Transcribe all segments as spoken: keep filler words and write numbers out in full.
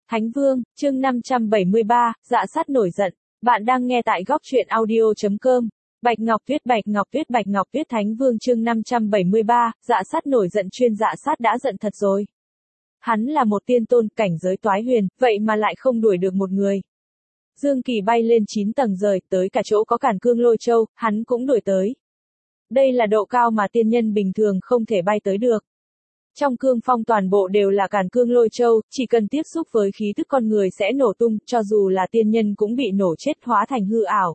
Thánh Vương, chương năm trăm bảy mươi ba, dạ sát nổi giận. Bạn đang nghe tại góc truyện audio chấm com. Bạch Ngọc Tuyết Bạch Ngọc Tuyết Bạch Ngọc Tuyết Thánh Vương chương năm trăm bảy mươi ba, dạ sát nổi giận chuyên dạ sát đã giận thật rồi. Hắn là một tiên tôn cảnh giới toái huyền, vậy mà lại không đuổi được một người. Dương Kỳ bay lên chín tầng rời, tới cả chỗ có Càn Cương Lôi Châu, hắn cũng đuổi tới. Đây là độ cao mà tiên nhân bình thường không thể bay tới được. Trong cương phong toàn bộ đều là Càn Cương Lôi Châu, chỉ cần tiếp xúc với khí tức con người sẽ nổ tung, cho dù là tiên nhân cũng bị nổ chết hóa thành hư ảo.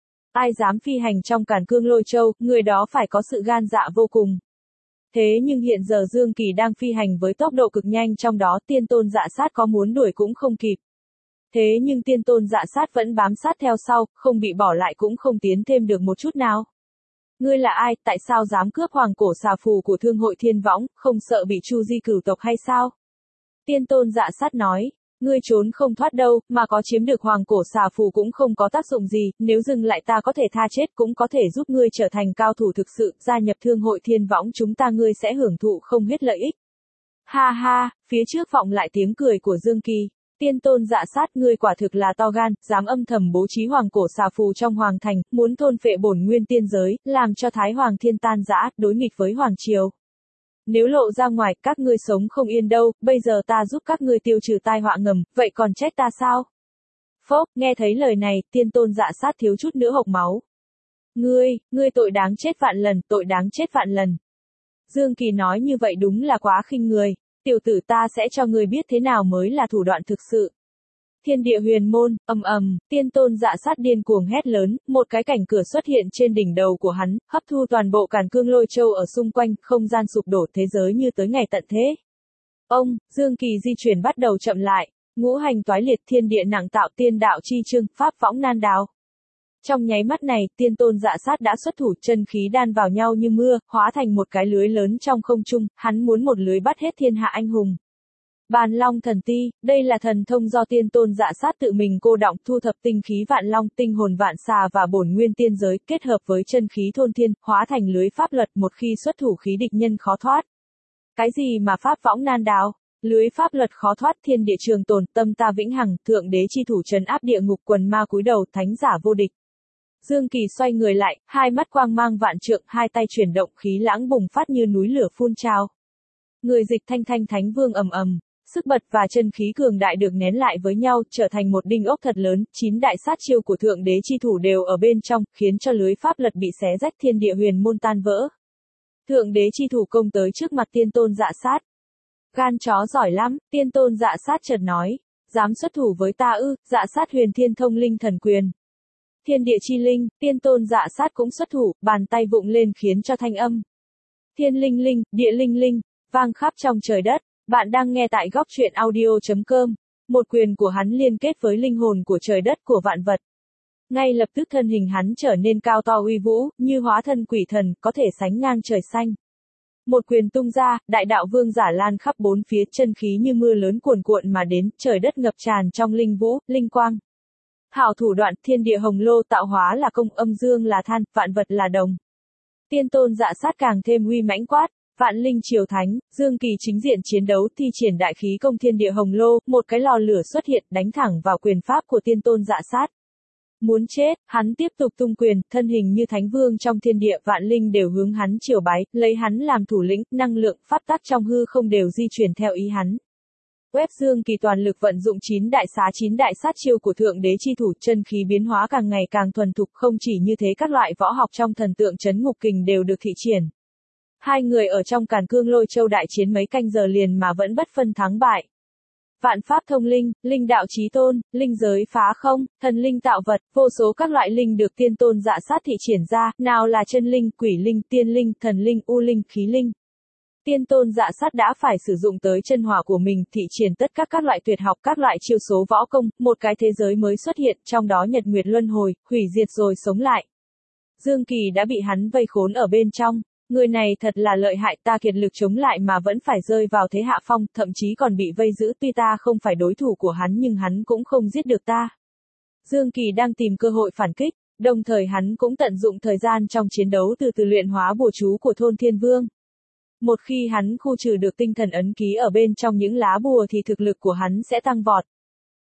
Ai dám phi hành trong Càn Cương Lôi Châu, người đó phải có sự gan dạ vô cùng. Thế nhưng hiện giờ Dương Kỳ đang phi hành với tốc độ cực nhanh, trong đó tiên tôn dạ sát có muốn đuổi cũng không kịp. Thế nhưng tiên tôn dạ sát vẫn bám sát theo sau, không bị bỏ lại cũng không tiến thêm được một chút nào. Ngươi là ai, tại sao dám cướp hoàng cổ xà phù của thương hội thiên võng, không sợ bị chu di cửu tộc hay sao? Tiên tôn dạ sát nói, ngươi trốn không thoát đâu, mà có chiếm được hoàng cổ xà phù cũng không có tác dụng gì, nếu dừng lại ta có thể tha chết cũng có thể giúp ngươi trở thành cao thủ thực sự, gia nhập thương hội thiên võng chúng ta ngươi sẽ hưởng thụ không hết lợi ích. Ha ha, phía trước vọng lại tiếng cười của Dương Kỳ. Tiên tôn dạ sát, ngươi quả thực là to gan, dám âm thầm bố trí hoàng cổ xà phù trong hoàng thành, muốn thôn phệ bổn nguyên tiên giới, làm cho Thái Hoàng thiên tan rã, đối nghịch với hoàng triều. Nếu lộ ra ngoài, các ngươi sống không yên đâu, bây giờ ta giúp các ngươi tiêu trừ tai họa ngầm, vậy còn trách ta sao? Phốc, nghe thấy lời này, tiên tôn dạ sát thiếu chút nữa hộc máu. Ngươi, ngươi tội đáng chết vạn lần, tội đáng chết vạn lần. Dương Kỳ nói như vậy đúng là quá khinh người. Tiểu tử ta sẽ cho ngươi biết thế nào mới là thủ đoạn thực sự. Thiên địa huyền môn, ầm ầm, tiên tôn dạ sát điên cuồng hét lớn, một cái cảnh cửa xuất hiện trên đỉnh đầu của hắn, hấp thu toàn bộ Càn Cương Lôi Châu ở xung quanh, không gian sụp đổ, thế giới như tới ngày tận thế. Ông, Dương Kỳ di chuyển bắt đầu chậm lại, ngũ hành toái liệt, thiên địa nặng tạo, tiên đạo chi chương, pháp võng nan đào. Trong nháy mắt này, tiên tôn dạ sát đã xuất thủ, chân khí đan vào nhau như mưa, hóa thành một cái lưới lớn trong không trung, hắn muốn một lưới bắt hết thiên hạ anh hùng. Bàn Long Thần Ti, đây là thần thông do tiên tôn dạ sát tự mình cô đọng, thu thập tinh khí vạn long, tinh hồn vạn xà và bổn nguyên tiên giới, kết hợp với chân khí thôn thiên, hóa thành lưới pháp luật, một khi xuất thủ khí địch nhân khó thoát. Cái gì mà pháp võng nan đào? Lưới pháp luật khó thoát, thiên địa trường tồn, tâm ta vĩnh hằng, thượng đế chi thủ trấn áp địa ngục, quần ma cúi đầu, thánh giả vô địch. Dương Kỳ xoay người lại, hai mắt quang mang vạn trượng, hai tay chuyển động, khí lãng bùng phát như núi lửa phun trào. Người dịch thanh thanh thánh vương ầm ầm, sức bật và chân khí cường đại được nén lại với nhau, trở thành một đinh ốc thật lớn, chín đại sát chiêu của thượng đế chi thủ đều ở bên trong, khiến cho lưới pháp luật bị xé rách, thiên địa huyền môn tan vỡ. Thượng đế chi thủ công tới trước mặt tiên tôn dạ sát. Gan chó giỏi lắm, tiên tôn dạ sát chợt nói, dám xuất thủ với ta ư? Dạ sát huyền thiên thông linh thần quyền. Thiên địa chi linh, tiên tôn dạ sát cũng xuất thủ, bàn tay vụng lên khiến cho thanh âm thiên linh linh, địa linh linh, vang khắp trong trời đất. Bạn đang nghe tại góc truyện audio chấm com. Một quyền của hắn liên kết với linh hồn của trời đất của vạn vật. Ngay lập tức thân hình hắn trở nên cao to uy vũ, như hóa thân quỷ thần, có thể sánh ngang trời xanh. Một quyền tung ra, đại đạo vương giả lan khắp bốn phía, chân khí như mưa lớn cuồn cuộn mà đến, trời đất ngập tràn trong linh vũ, linh quang. Hảo thủ đoạn, thiên địa hồng lô tạo hóa là công, âm dương là than, vạn vật là đồng. Tiên tôn dạ sát càng thêm uy mãnh quát, vạn linh triều thánh, Dương Kỳ chính diện chiến đấu, thi triển đại khí công thiên địa hồng lô, một cái lò lửa xuất hiện, đánh thẳng vào quyền pháp của tiên tôn dạ sát. Muốn chết, hắn tiếp tục tung quyền, thân hình như thánh vương trong thiên địa, vạn linh đều hướng hắn triều bái, lấy hắn làm thủ lĩnh, năng lượng, pháp tắc trong hư không đều di chuyển theo ý hắn. Web Dương Kỳ toàn lực vận dụng chín đại xá chín đại sát chiêu của thượng đế chi thủ, chân khí biến hóa càng ngày càng thuần thục, không chỉ như thế các loại võ học trong thần tượng trấn ngục kình đều được thị triển. Hai người ở trong Càn Cương Lôi Châu đại chiến mấy canh giờ liền mà vẫn bất phân thắng bại. Vạn pháp thông linh, linh đạo chí tôn, linh giới phá không, thần linh tạo vật, vô số các loại linh được tiên tôn dạ sát thị triển ra, nào là chân linh, quỷ linh, tiên linh, thần linh, u linh, khí linh. Tiên tôn dạ sát đã phải sử dụng tới chân hỏa của mình, thị triển tất cả các loại tuyệt học, các loại chiêu số võ công, một cái thế giới mới xuất hiện, trong đó nhật nguyệt luân hồi, hủy diệt rồi sống lại. Dương Kỳ đã bị hắn vây khốn ở bên trong. Người này thật là lợi hại, ta kiệt lực chống lại mà vẫn phải rơi vào thế hạ phong, thậm chí còn bị vây giữ, tuy ta không phải đối thủ của hắn nhưng hắn cũng không giết được ta. Dương Kỳ đang tìm cơ hội phản kích, đồng thời hắn cũng tận dụng thời gian trong chiến đấu từ từ luyện hóa bùa chú của thôn Thiên Vương. Một khi hắn khu trừ được tinh thần ấn ký ở bên trong những lá bùa thì thực lực của hắn sẽ tăng vọt.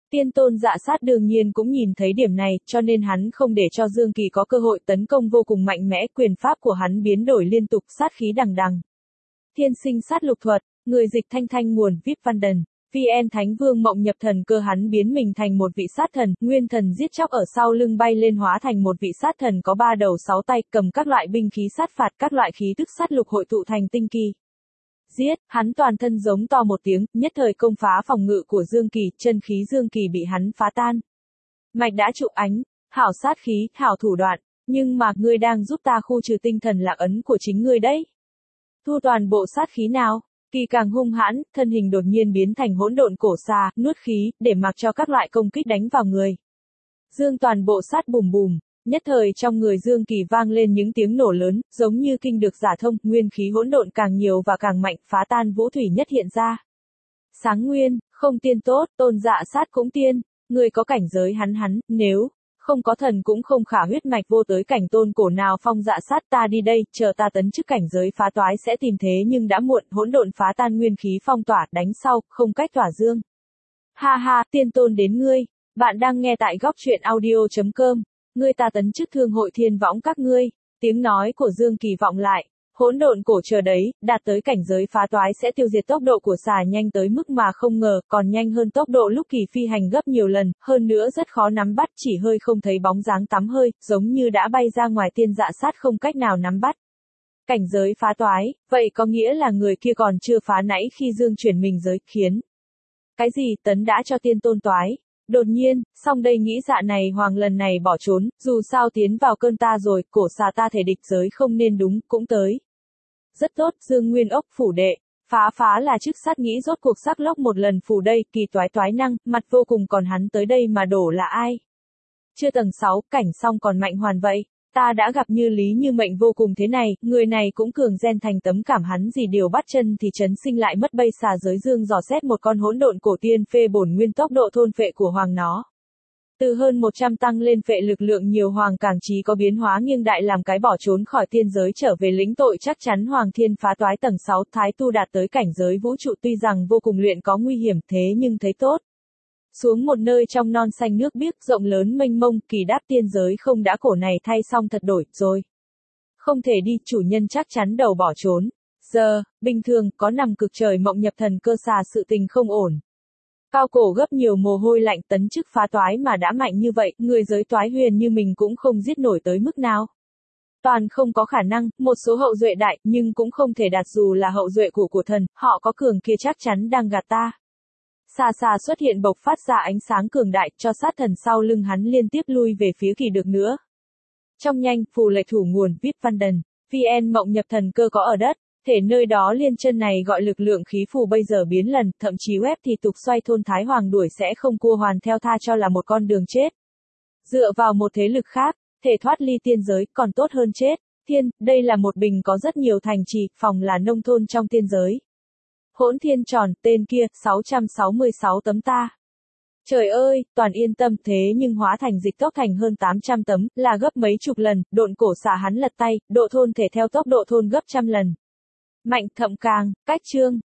Tiên tôn Dạ Sát đương nhiên cũng nhìn thấy điểm này, cho nên hắn không để cho Dương Kỳ có cơ hội tấn công vô cùng mạnh mẽ, quyền pháp của hắn biến đổi liên tục, sát khí đằng đằng. Thiên sinh sát lục thuật, người dịch thanh thanh nguồn vê i pê Văn Đần. vê en Thánh Vương Mộng Nhập Thần Cơ, hắn biến mình thành một vị sát thần, nguyên thần giết chóc ở sau lưng bay lên hóa thành một vị sát thần có ba đầu sáu tay, cầm các loại binh khí sát phạt, các loại khí tức sát lục hội tụ thành tinh kỳ. Giết, hắn toàn thân giống to một tiếng, nhất thời công phá phòng ngự của Dương Kỳ, chân khí Dương Kỳ bị hắn phá tan. Mạch đã trụ ánh, hảo sát khí, hảo thủ đoạn, nhưng mà ngươi đang giúp ta khu trừ tinh thần lạc ấn của chính ngươi đấy. Thu toàn bộ sát khí nào? Kỳ càng hung hãn, thân hình đột nhiên biến thành hỗn độn cổ xà, nuốt khí, để mặc cho các loại công kích đánh vào người. Dương toàn bộ sát bùm bùm, nhất thời trong người Dương Kỳ vang lên những tiếng nổ lớn, giống như kinh được giả thông, nguyên khí hỗn độn càng nhiều và càng mạnh, phá tan vũ thủy nhất hiện ra. Sáng nguyên, không tiên tốt, tôn Dạ Sát cũng tiên, người có cảnh giới hắn hắn, nếu không có thần cũng không khả huyết mạch vô tới cảnh tôn cổ nào phong Dạ Sát, ta đi đây, chờ ta tấn chức cảnh giới phá toái sẽ tìm thế nhưng đã muộn, hỗn độn phá tan nguyên khí phong tỏa, đánh sau, không cách tỏa dương. Ha ha, tiên tôn đến ngươi, bạn đang nghe tại góc truyện audio.com, ngươi ta tấn chức thương hội thiên võng các ngươi, tiếng nói của Dương Kỳ vọng lại. Hỗn độn cổ chờ đấy, đạt tới cảnh giới phá toái sẽ tiêu diệt, tốc độ của xà nhanh tới mức mà không ngờ, còn nhanh hơn tốc độ lúc Kỳ phi hành gấp nhiều lần, hơn nữa rất khó nắm bắt, chỉ hơi không thấy bóng dáng tắm hơi, giống như đã bay ra ngoài, tiên Dạ Sát không cách nào nắm bắt. Cảnh giới phá toái, vậy có nghĩa là người kia còn chưa phá nãy khi Dương chuyển mình giới, khiến cái gì tấn đã cho tiên tôn toái. Đột nhiên, song đây nghĩ dạ này hoàng lần này bỏ trốn, dù sao tiến vào cơn ta rồi, cổ xà ta thể địch giới không nên đúng, cũng tới. Rất tốt, Dương Nguyên ốc phủ đệ, phá phá là chức sát nghĩ rốt cuộc sắc lốc một lần phủ đây, Kỳ toái toái năng, mặt vô cùng, còn hắn tới đây mà đổ là ai? Chưa tầng sáu, cảnh xong còn mạnh hoàn vậy, ta đã gặp như lý như mệnh vô cùng thế này, người này cũng cường gen thành tấm cảm, hắn gì điều bắt chân thì chấn sinh lại mất bây xà giới Dương dò xét một con hỗn độn cổ tiên phê bổn nguyên tốc độ thôn phệ của hoàng nó. Từ hơn một trăm tăng lên phệ lực lượng nhiều, hoàng càng trí có biến hóa nghiêng đại, làm cái bỏ trốn khỏi tiên giới trở về lĩnh tội, chắc chắn hoàng thiên phá toái tầng sáu, thái tu đạt tới cảnh giới vũ trụ, tuy rằng vô cùng luyện có nguy hiểm thế nhưng thấy tốt. Xuống một nơi trong non xanh nước biếc rộng lớn mênh mông, Kỳ đáp tiên giới không đã cổ này thay xong thật đổi rồi. Không thể đi, chủ nhân chắc chắn đầu bỏ trốn. Giờ, bình thường, có nằm cực trời mộng nhập thần cơ xà sự tình không ổn. Cao cổ gấp nhiều mồ hôi lạnh, tấn chức phá toái mà đã mạnh như vậy, người giới toái huyền như mình cũng không giết nổi tới mức nào. Toàn không có khả năng, một số hậu duệ đại, nhưng cũng không thể đạt, dù là hậu duệ của của thần, họ có cường kia chắc chắn đang gạt ta. Xà xà xuất hiện bộc phát ra ánh sáng cường đại, cho sát thần sau lưng hắn liên tiếp lui về phía Kỳ được nữa. Trong nhanh, phù lệ thủ nguồn, vê i pê Văn Đần, vê en Mộng Nhập Thần Cơ có ở đất, thể nơi đó liên chân này gọi lực lượng khí phù bây giờ biến lần, thậm chí web thì tục xoay thôn Thái Hoàng đuổi sẽ không cua hoàn theo, tha cho là một con đường chết. Dựa vào một thế lực khác, thể thoát ly tiên giới, còn tốt hơn chết. Thiên, đây là một bình có rất nhiều thành trì, phòng là nông thôn trong tiên giới. Hỗn thiên tròn, tên kia, sáu trăm sáu mươi sáu tấm ta. Trời ơi, toàn yên tâm, thế nhưng hóa thành dịch tốc thành hơn tám trăm tấm, là gấp mấy chục lần, độn cổ xà hắn lật tay, độ thôn thể theo tốc độ thôn gấp trăm lần. Mạnh thậm càng, cách chương.